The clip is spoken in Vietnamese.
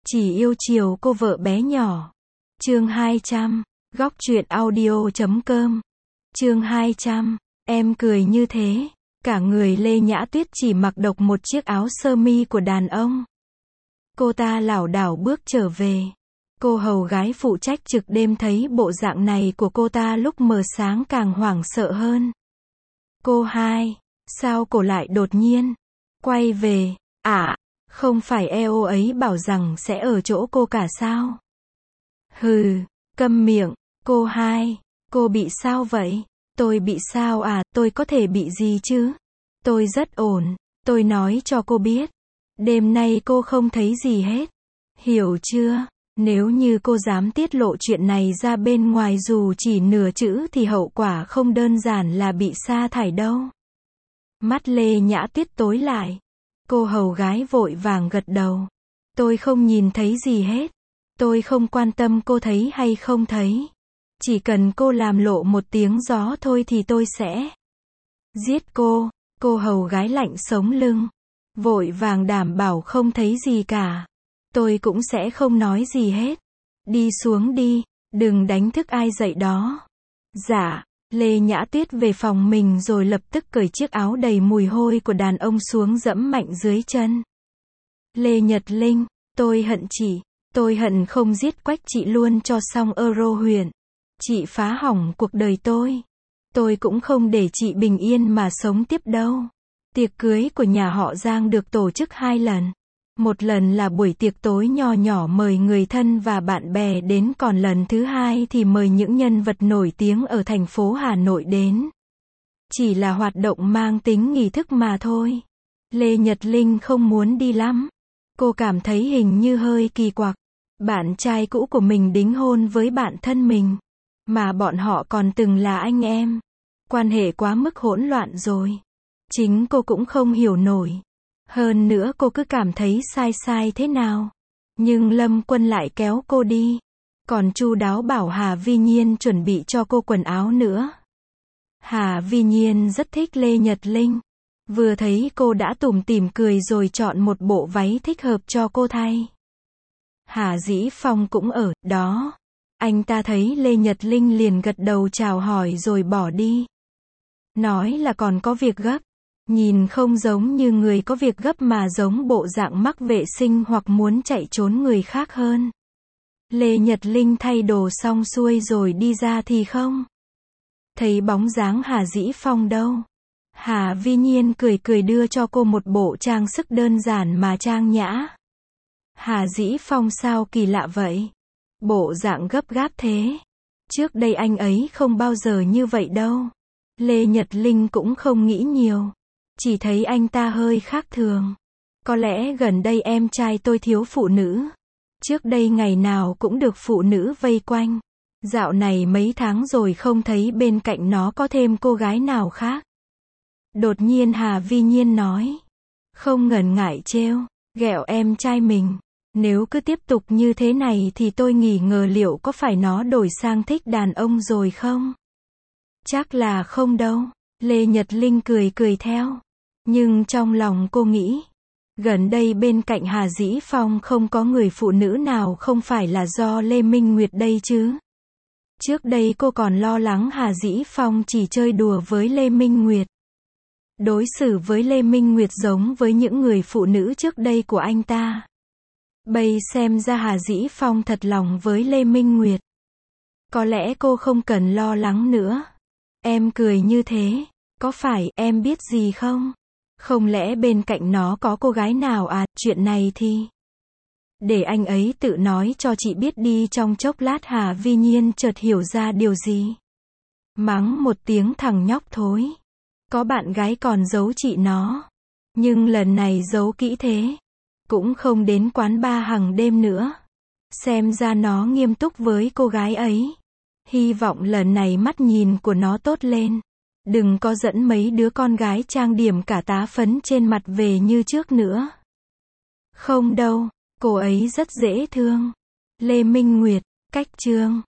Chỉ yêu chiều cô vợ bé nhỏ. Chương 200. Góc truyện audio.com. Chương 200. Em cười như thế. Cả người Lê Nhã Tuyết chỉ mặc độc một chiếc áo sơ mi của đàn ông. Cô ta lảo đảo bước trở về. Cô hầu gái phụ trách trực đêm thấy bộ dạng này của cô ta lúc mờ sáng càng hoảng sợ hơn. Cô hai, sao cô lại đột nhiên quay về? Không phải EO ấy bảo rằng sẽ ở chỗ cô cả sao? Hừ, câm miệng. Cô hai, cô bị sao vậy? Tôi bị sao à? Tôi có thể bị gì chứ? Tôi rất ổn, tôi nói cho cô biết. Đêm nay cô không thấy gì hết. Hiểu chưa? Nếu như cô dám tiết lộ chuyện này ra bên ngoài dù chỉ nửa chữ thì hậu quả không đơn giản là bị sa thải đâu. Mắt Lê Nhã Tuyết tối lại. Cô hầu gái vội vàng gật đầu. Tôi không nhìn thấy gì hết. Tôi không quan tâm cô thấy hay không thấy. Chỉ cần cô làm lộ một tiếng gió thôi thì tôi sẽ giết cô. Cô hầu gái lạnh sống lưng. Vội vàng đảm bảo không thấy gì cả. Tôi cũng sẽ không nói gì hết. Đi xuống đi, đừng đánh thức ai dậy đó. Dạ. Lê Nhã Tuyết về phòng mình rồi lập tức cởi chiếc áo đầy mùi hôi của đàn ông xuống dẫm mạnh dưới chân. Lê Nhật Linh, tôi hận chị. Tôi hận không giết quách chị luôn cho xong Euro huyện. Chị phá hỏng cuộc đời tôi. Tôi cũng không để chị bình yên mà sống tiếp đâu. Tiệc cưới của nhà họ Giang được tổ chức 2 lần. Một lần là buổi tiệc tối nho nhỏ mời người thân và bạn bè đến, còn lần thứ hai thì mời những nhân vật nổi tiếng ở thành phố Hà Nội đến. Chỉ là hoạt động mang tính nghi thức mà thôi. Lê Nhật Linh không muốn đi lắm. Cô cảm thấy hình như hơi kỳ quặc. Bạn trai cũ của mình đính hôn với bạn thân mình. Mà bọn họ còn từng là anh em. Quan hệ quá mức hỗn loạn rồi. Chính cô cũng không hiểu nổi. Hơn nữa cô cứ cảm thấy sai thế nào. Nhưng Lâm Quân lại kéo cô đi. Còn chu đáo bảo Hà Vi Nhiên chuẩn bị cho cô quần áo nữa. Hà Vi Nhiên rất thích Lê Nhật Linh. Vừa thấy cô đã tủm tỉm cười rồi chọn một bộ váy thích hợp cho cô thay. Hà Dĩ Phong cũng ở đó. Anh ta thấy Lê Nhật Linh liền gật đầu chào hỏi rồi bỏ đi. Nói là còn có việc gấp. Nhìn không giống như người có việc gấp mà giống bộ dạng mắc vệ sinh hoặc muốn chạy trốn người khác hơn. Lê Nhật Linh thay đồ xong xuôi rồi đi ra thì không thấy bóng dáng Hà Dĩ Phong đâu. Hà Vi Nhiên cười đưa cho cô một bộ trang sức đơn giản mà trang nhã. Hà Dĩ Phong sao kỳ lạ vậy? Bộ dạng gấp gáp thế. Trước đây anh ấy không bao giờ như vậy đâu. Lê Nhật Linh cũng không nghĩ nhiều. Chỉ thấy anh ta hơi khác thường. Có lẽ gần đây em trai tôi thiếu phụ nữ. Trước đây ngày nào cũng được phụ nữ vây quanh. Dạo này mấy tháng rồi không thấy bên cạnh nó có thêm cô gái nào khác. Đột nhiên Hà Vi Nhiên nói. Không ngần ngại trêu ghẹo em trai mình. Nếu cứ tiếp tục như thế này thì tôi nghi ngờ liệu có phải nó đổi sang thích đàn ông rồi không? Chắc là không đâu. Lê Nhật Linh cười theo. Nhưng trong lòng cô nghĩ. Gần đây bên cạnh Hà Dĩ Phong không có người phụ nữ nào không phải là do Lê Minh Nguyệt đây chứ. Trước đây cô còn lo lắng Hà Dĩ Phong chỉ chơi đùa với Lê Minh Nguyệt. Đối xử với Lê Minh Nguyệt giống với những người phụ nữ trước đây của anh ta. Bây xem ra Hà Dĩ Phong thật lòng với Lê Minh Nguyệt. Có lẽ cô không cần lo lắng nữa. Em cười như thế. Có phải em biết gì không? Không lẽ bên cạnh nó có cô gái nào à? Chuyện này thì để anh ấy tự nói cho chị biết đi. Trong chốc lát Hà Vi Nhiên chợt hiểu ra điều gì. Mắng một tiếng thằng nhóc thối. Có bạn gái còn giấu chị nó. Nhưng lần này giấu kỹ thế. Cũng không đến quán bar hàng đêm nữa. Xem ra nó nghiêm túc với cô gái ấy. Hy vọng lần này mắt nhìn của nó tốt lên. Đừng có dẫn mấy đứa con gái trang điểm cả tá phấn trên mặt về như trước nữa. Không đâu, cô ấy rất dễ thương. Lê Minh Nguyệt, cách chương